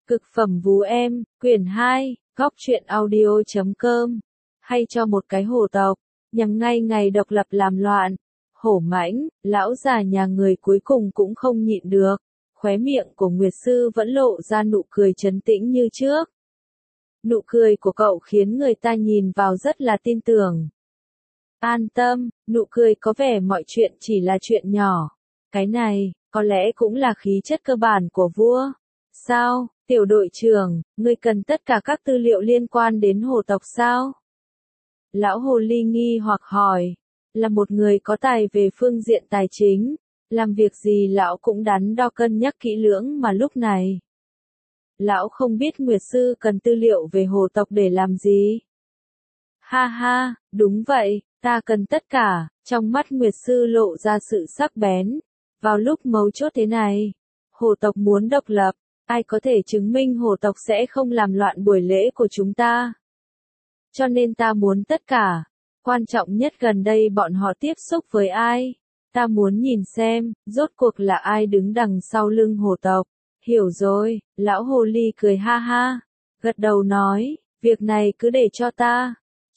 Cực phẩm vú em, quyển 2, góc truyện audio.com. Hay cho một cái hổ tộc, nhằm ngay ngày độc lập làm loạn. Hổ mãnh, lão già nhà người cuối cùng cũng không nhịn được. Khóe miệng của Nguyệt Sư vẫn lộ ra nụ cười trấn tĩnh như trước. Nụ cười của cậu khiến người ta nhìn vào rất là tin tưởng. An tâm, nụ cười có vẻ mọi chuyện chỉ là chuyện nhỏ. Cái này, có lẽ cũng là khí chất cơ bản của vua. Sao, tiểu đội trưởng, ngươi cần tất cả các tư liệu liên quan đến hồ tộc sao? Lão hồ ly nghi hoặc hỏi, là một người có tài về phương diện tài chính, làm việc gì lão cũng đắn đo cân nhắc kỹ lưỡng mà lúc này. Lão không biết Nguyệt Sư cần tư liệu về hồ tộc để làm gì. Ha ha, đúng vậy, ta cần tất cả, trong mắt Nguyệt Sư lộ ra sự sắc bén. Vào lúc mấu chốt thế này, hồ tộc muốn độc lập, ai có thể chứng minh hồ tộc sẽ không làm loạn buổi lễ của chúng ta. Cho nên ta muốn tất cả, quan trọng nhất gần đây bọn họ tiếp xúc với ai. Ta muốn nhìn xem, rốt cuộc là ai đứng đằng sau lưng hồ tộc. Hiểu rồi, lão hồ ly cười ha ha, gật đầu nói, việc này cứ để cho ta.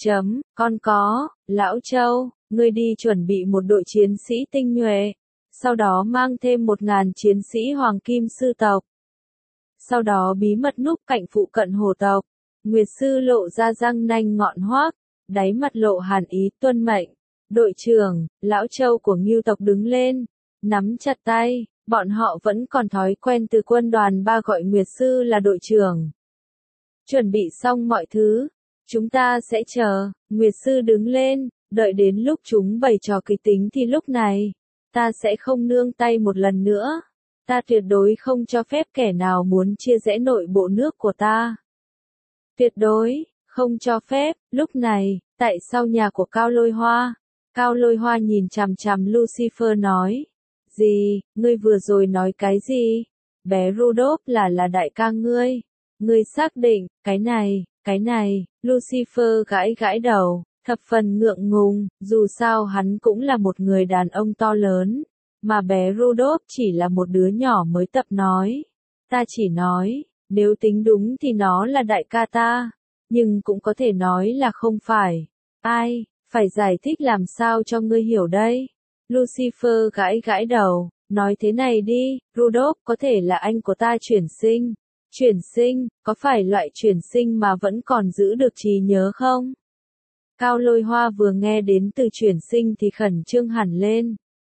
Con có, lão Châu, ngươi đi chuẩn bị một đội chiến sĩ tinh nhuệ, sau đó mang thêm 1000 chiến sĩ hoàng kim sư tộc. Sau đó bí mật núp cạnh phụ cận hồ tộc. Nguyệt Sư lộ ra răng nanh ngọn hoác, đáy mặt lộ hàn ý tuân mệnh. Đội trưởng, lão Châu của Ngưu tộc đứng lên, nắm chặt tay, bọn họ vẫn còn thói quen từ quân đoàn 3 gọi Nguyệt Sư là đội trưởng. Chuẩn bị xong mọi thứ, chúng ta sẽ chờ. Nguyệt Sư đứng lên, đợi đến lúc chúng bày trò kịch tính thì lúc này, ta sẽ không nương tay một lần nữa. Ta tuyệt đối không cho phép kẻ nào muốn chia rẽ nội bộ nước của ta. Tuyệt đối, không cho phép. Lúc này, tại sau nhà của Cao Lôi Hoa, Cao Lôi Hoa nhìn chằm chằm Lucifer nói. Gì, ngươi vừa rồi nói cái gì? Bé Rudolph là đại ca ngươi. Ngươi xác định, cái này, Lucifer gãi gãi đầu, thập phần ngượng ngùng, dù sao hắn cũng là một người đàn ông to lớn. Mà bé Rudolph chỉ là một đứa nhỏ mới tập nói. Ta chỉ nói, nếu tính đúng thì nó là đại ca ta, nhưng cũng có thể nói là không phải. Ai, phải giải thích làm sao cho ngươi hiểu đây? Lucifer gãi gãi đầu, nói thế này đi, Rudolph có thể là anh của ta chuyển sinh. Chuyển sinh, có phải loại chuyển sinh mà vẫn còn giữ được trí nhớ không? Cao Lôi Hoa vừa nghe đến từ chuyển sinh thì khẩn trương hẳn lên.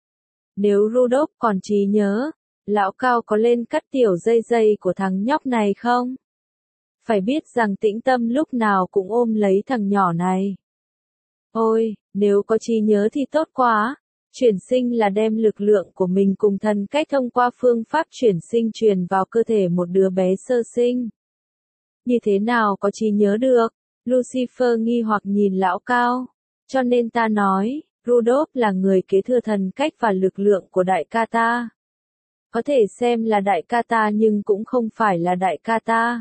Nếu Rudolph còn trí nhớ, lão Cao có lên cắt tiểu dây của thằng nhóc này không? Phải biết rằng Tĩnh Tâm lúc nào cũng ôm lấy thằng nhỏ này. Ôi, nếu có trí nhớ thì tốt quá. Chuyển sinh là đem lực lượng của mình cùng thần cách thông qua phương pháp chuyển sinh truyền vào cơ thể một đứa bé sơ sinh. Như thế nào có trí nhớ được? Lucifer nghi hoặc nhìn lão Cao. Cho nên ta nói, Rudolph là người kế thừa thần cách và lực lượng của đại ca ta. Có thể xem là đại ca ta nhưng cũng không phải là đại ca ta.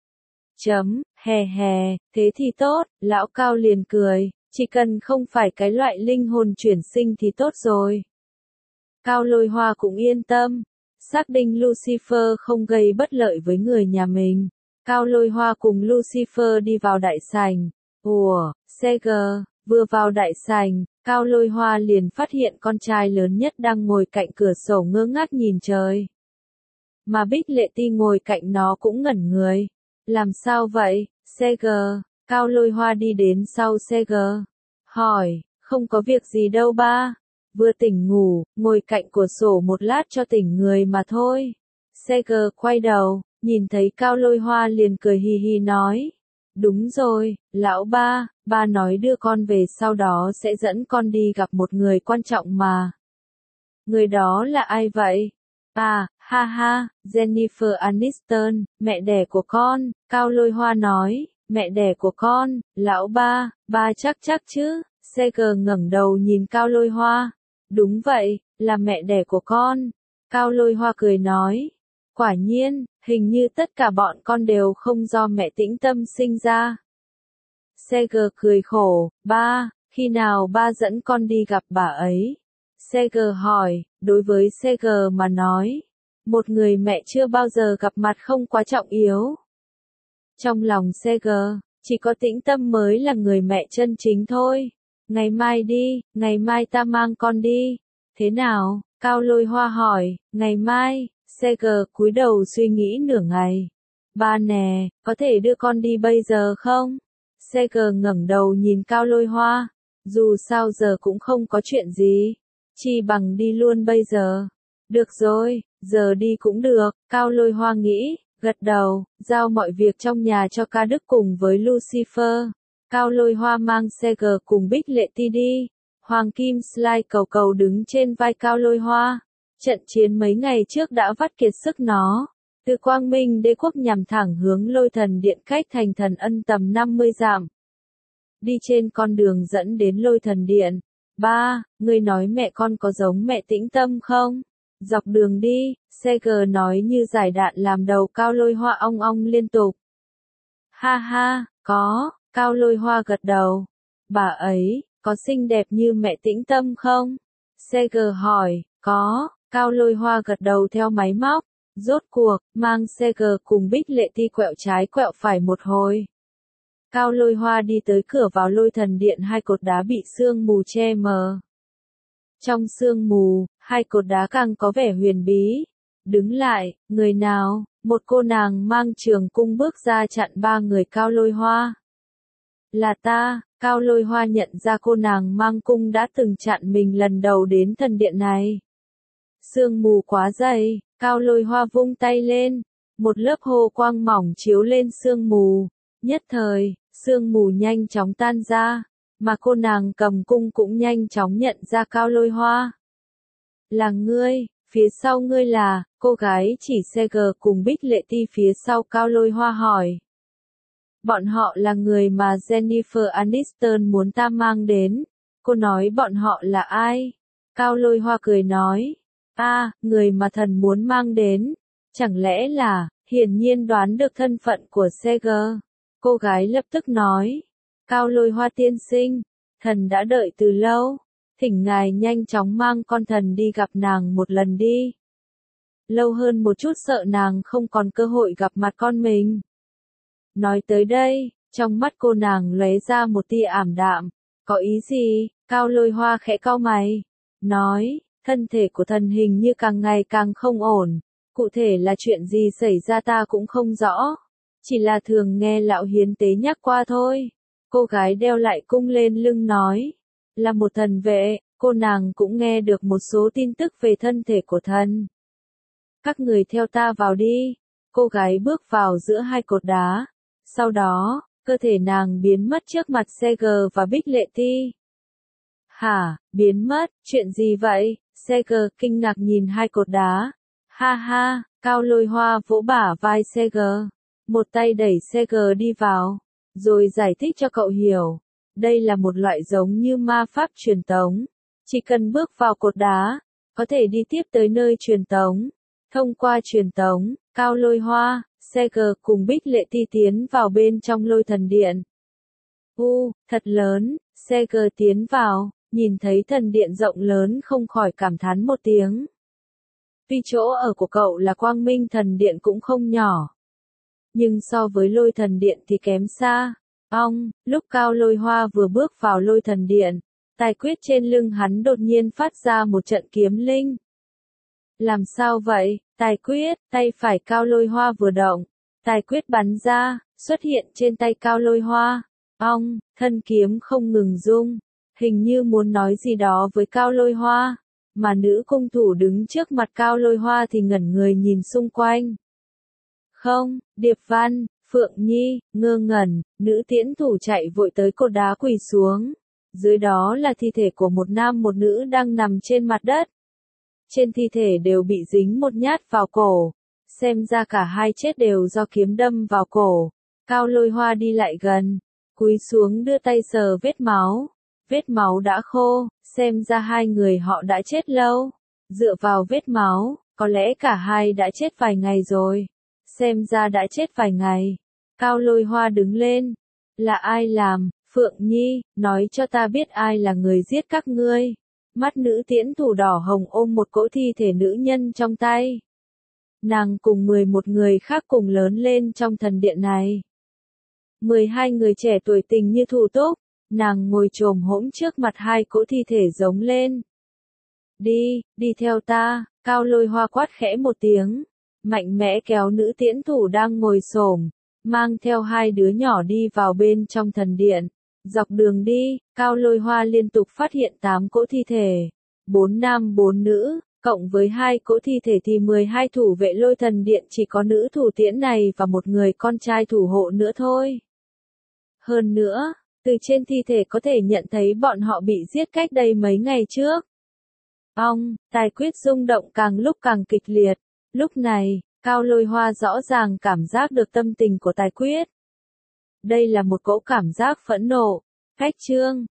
Hè, thế thì tốt, lão Cao liền cười, chỉ cần không phải cái loại linh hồn chuyển sinh thì tốt rồi. Cao Lôi Hoa cũng yên tâm, xác định Lucifer không gây bất lợi với người nhà mình. Cao Lôi Hoa cùng Lucifer đi vào đại sảnh. Seger, vừa vào đại sảnh, Cao Lôi Hoa liền phát hiện con trai lớn nhất đang ngồi cạnh cửa sổ ngơ ngác nhìn trời. Mà Bích Lệ Ti ngồi cạnh nó cũng ngẩn người. Làm sao vậy, Seger? Cao Lôi Hoa đi đến sau Seger, hỏi, không có việc gì đâu ba. Vừa tỉnh ngủ, ngồi cạnh cửa sổ một lát cho tỉnh người mà thôi. Seger quay đầu, nhìn thấy Cao Lôi Hoa liền cười hì hì nói. Đúng rồi, lão ba nói đưa con về sau đó sẽ dẫn con đi gặp một người quan trọng mà. Người đó là ai vậy? À, ha ha, Jennifer Aniston, mẹ đẻ của con. Cao Lôi Hoa nói, mẹ đẻ của con, lão ba chắc chứ. Seger ngẩng đầu nhìn Cao Lôi Hoa. Đúng vậy, là mẹ đẻ của con. Cao Lôi Hoa cười nói. Quả nhiên, hình như tất cả bọn con đều không do mẹ Tĩnh Tâm sinh ra. Seger cười khổ, ba, khi nào ba dẫn con đi gặp bà ấy? Seger hỏi, đối với Seger mà nói, Một người mẹ chưa bao giờ gặp mặt không quá trọng yếu. Trong lòng Seger, chỉ có Tĩnh Tâm mới là người mẹ chân chính thôi. Ngày mai đi, ngày mai ta mang con đi. Thế nào? Cao Lôi Hoa hỏi. Ngày mai, Seger cúi đầu suy nghĩ nửa ngày. Ba nè, có thể đưa con đi bây giờ không? Seger ngẩng đầu nhìn Cao Lôi Hoa. Dù sao giờ cũng không có chuyện gì. Chi bằng đi luôn bây giờ. Được rồi, giờ đi cũng được, Cao Lôi Hoa nghĩ, gật đầu, giao mọi việc trong nhà cho Ca Đức cùng với Lucifer. Cao Lôi Hoa mang Seger cùng Bích Lệ Ti đi. Hoàng Kim Slide cầu cầu đứng trên vai Cao Lôi Hoa. Trận chiến mấy ngày trước đã vắt kiệt sức nó. Từ Quang Minh Đế quốc nhằm thẳng hướng Lôi Thần Điện cách thành Thần Ân tầm 50 dặm. Đi trên con đường dẫn đến Lôi Thần Điện. Ba, ngươi nói mẹ con có giống mẹ Tĩnh Tâm không? Dọc đường đi, Seger nói như giải đạn làm đầu Cao Lôi Hoa ong ong liên tục. Ha ha, có, Cao Lôi Hoa gật đầu. Bà ấy, có xinh đẹp như mẹ Tĩnh Tâm không? Seger hỏi, có, Cao Lôi Hoa gật đầu theo máy móc. Rốt cuộc, mang Seger cùng Bích Lệ Ti quẹo trái quẹo phải một hồi. Cao Lôi Hoa đi tới cửa vào Lôi Thần Điện, hai cột đá bị sương mù che mờ. Trong sương mù, hai cột đá càng có vẻ huyền bí. Đứng lại, người nào? Một cô nàng mang trường cung bước ra chặn ba người Cao Lôi Hoa. Là ta, Cao Lôi Hoa nhận ra cô nàng mang cung đã từng chặn mình lần đầu đến thần điện này. Sương mù quá dày, Cao Lôi Hoa vung tay lên. Một lớp hồ quang mỏng chiếu lên sương mù. Nhất thời, sương mù nhanh chóng tan ra. Mà cô nàng cầm cung cũng nhanh chóng nhận ra Cao Lôi Hoa. Là ngươi, phía sau ngươi là, cô gái chỉ Seger cùng Bích Lệ Ti phía sau Cao Lôi Hoa hỏi. Bọn họ là người mà Jennifer Aniston muốn ta mang đến. Cô nói bọn họ là ai? Cao Lôi Hoa cười nói. Người mà thần muốn mang đến. Chẳng lẽ là, hiển nhiên đoán được thân phận của Seger. Cô gái lập tức nói. Cao Lôi Hoa tiên sinh, thần đã đợi từ lâu. Thỉnh ngài nhanh chóng mang con thần đi gặp nàng một lần đi. Lâu hơn một chút sợ nàng không còn cơ hội gặp mặt con mình. Nói tới đây, trong mắt cô nàng lóe ra một tia ảm đạm. Có ý gì? Cao Lôi Hoa khẽ cau mày. Nói, thân thể của thần hình như càng ngày càng không ổn. Cụ thể là chuyện gì xảy ra ta cũng không rõ. Chỉ là thường nghe lão hiến tế nhắc qua thôi. Cô gái đeo lại cung lên lưng nói. Là một thần vệ, cô nàng cũng nghe được một số tin tức về thân thể của thần. Các người theo ta vào đi. Cô gái bước vào giữa hai cột đá. Sau đó, cơ thể nàng biến mất trước mặt Seger và Bích Lệ Ti. Hả, biến mất, chuyện gì vậy? Seger kinh ngạc nhìn hai cột đá. Ha ha, Cao Lôi Hoa vỗ bả vai Seger. Một tay đẩy Seger đi vào. Rồi giải thích cho cậu hiểu. Đây là một loại giống như ma pháp truyền tống. Chỉ cần bước vào cột đá, có thể đi tiếp tới nơi truyền tống. Thông qua truyền tống, Cao Lôi Hoa, Seger cùng Bích Lệ Ti tiến vào bên trong Lôi Thần Điện. Thật lớn, Seger tiến vào, nhìn thấy thần điện rộng lớn không khỏi cảm thán một tiếng. Tuy chỗ ở của cậu là Quang Minh Thần Điện cũng không nhỏ. Nhưng so với Lôi Thần Điện thì kém xa. Lúc Cao Lôi Hoa vừa bước vào Lôi Thần Điện, tài quyết trên lưng hắn đột nhiên phát ra một trận kiếm linh. Làm sao vậy? Tài quyết, tay phải Cao Lôi Hoa vừa động, tài quyết bắn ra, xuất hiện trên tay Cao Lôi Hoa. Thân kiếm không ngừng rung, hình như muốn nói gì đó với Cao Lôi Hoa, mà nữ cung thủ đứng trước mặt Cao Lôi Hoa thì ngẩn người nhìn xung quanh. Không, Điệp Văn, Phượng Nhi, ngơ ngẩn, nữ tiễn thủ chạy vội tới cột đá quỳ xuống. Dưới đó là thi thể của một nam một nữ đang nằm trên mặt đất. Trên thi thể đều bị dính một nhát vào cổ. Xem ra cả hai chết đều do kiếm đâm vào cổ. Cao Lôi Hoa đi lại gần, cúi xuống đưa tay sờ vết máu. Vết máu đã khô, xem ra hai người họ đã chết lâu. Dựa vào vết máu, có lẽ cả hai đã chết vài ngày rồi. Xem ra đã chết vài ngày. Cao Lôi Hoa đứng lên. Là ai làm? Phượng Nhi, nói cho ta biết ai là người giết các ngươi. Mắt nữ tiễn thủ đỏ hồng ôm một cỗ thi thể nữ nhân trong tay. nàng cùng 11 người khác cùng lớn lên trong thần điện này. 12 người trẻ tuổi tình như thủ túc, nàng ngồi chồm hỗn trước mặt hai cỗ thi thể giống lên. Đi theo ta, Cao Lôi Hoa quát khẽ một tiếng, mạnh mẽ kéo nữ tiễn thủ đang ngồi xổm, mang theo hai đứa nhỏ đi vào bên trong thần điện. Dọc đường đi, Cao Lôi Hoa liên tục phát hiện 8 cỗ thi thể, 4 nam 4 nữ, cộng với hai cỗ thi thể thì 12 thủ vệ Lôi Thần Điện chỉ có nữ thủ tiễn này và một người con trai thủ hộ nữa thôi. Hơn nữa, từ trên thi thể có thể nhận thấy bọn họ bị giết cách đây mấy ngày trước. Tài quyết rung động càng lúc càng kịch liệt. Lúc này, Cao Lôi Hoa rõ ràng cảm giác được tâm tình của Tài quyết. Đây là một cỗ cảm giác phẫn nộ, phách trương,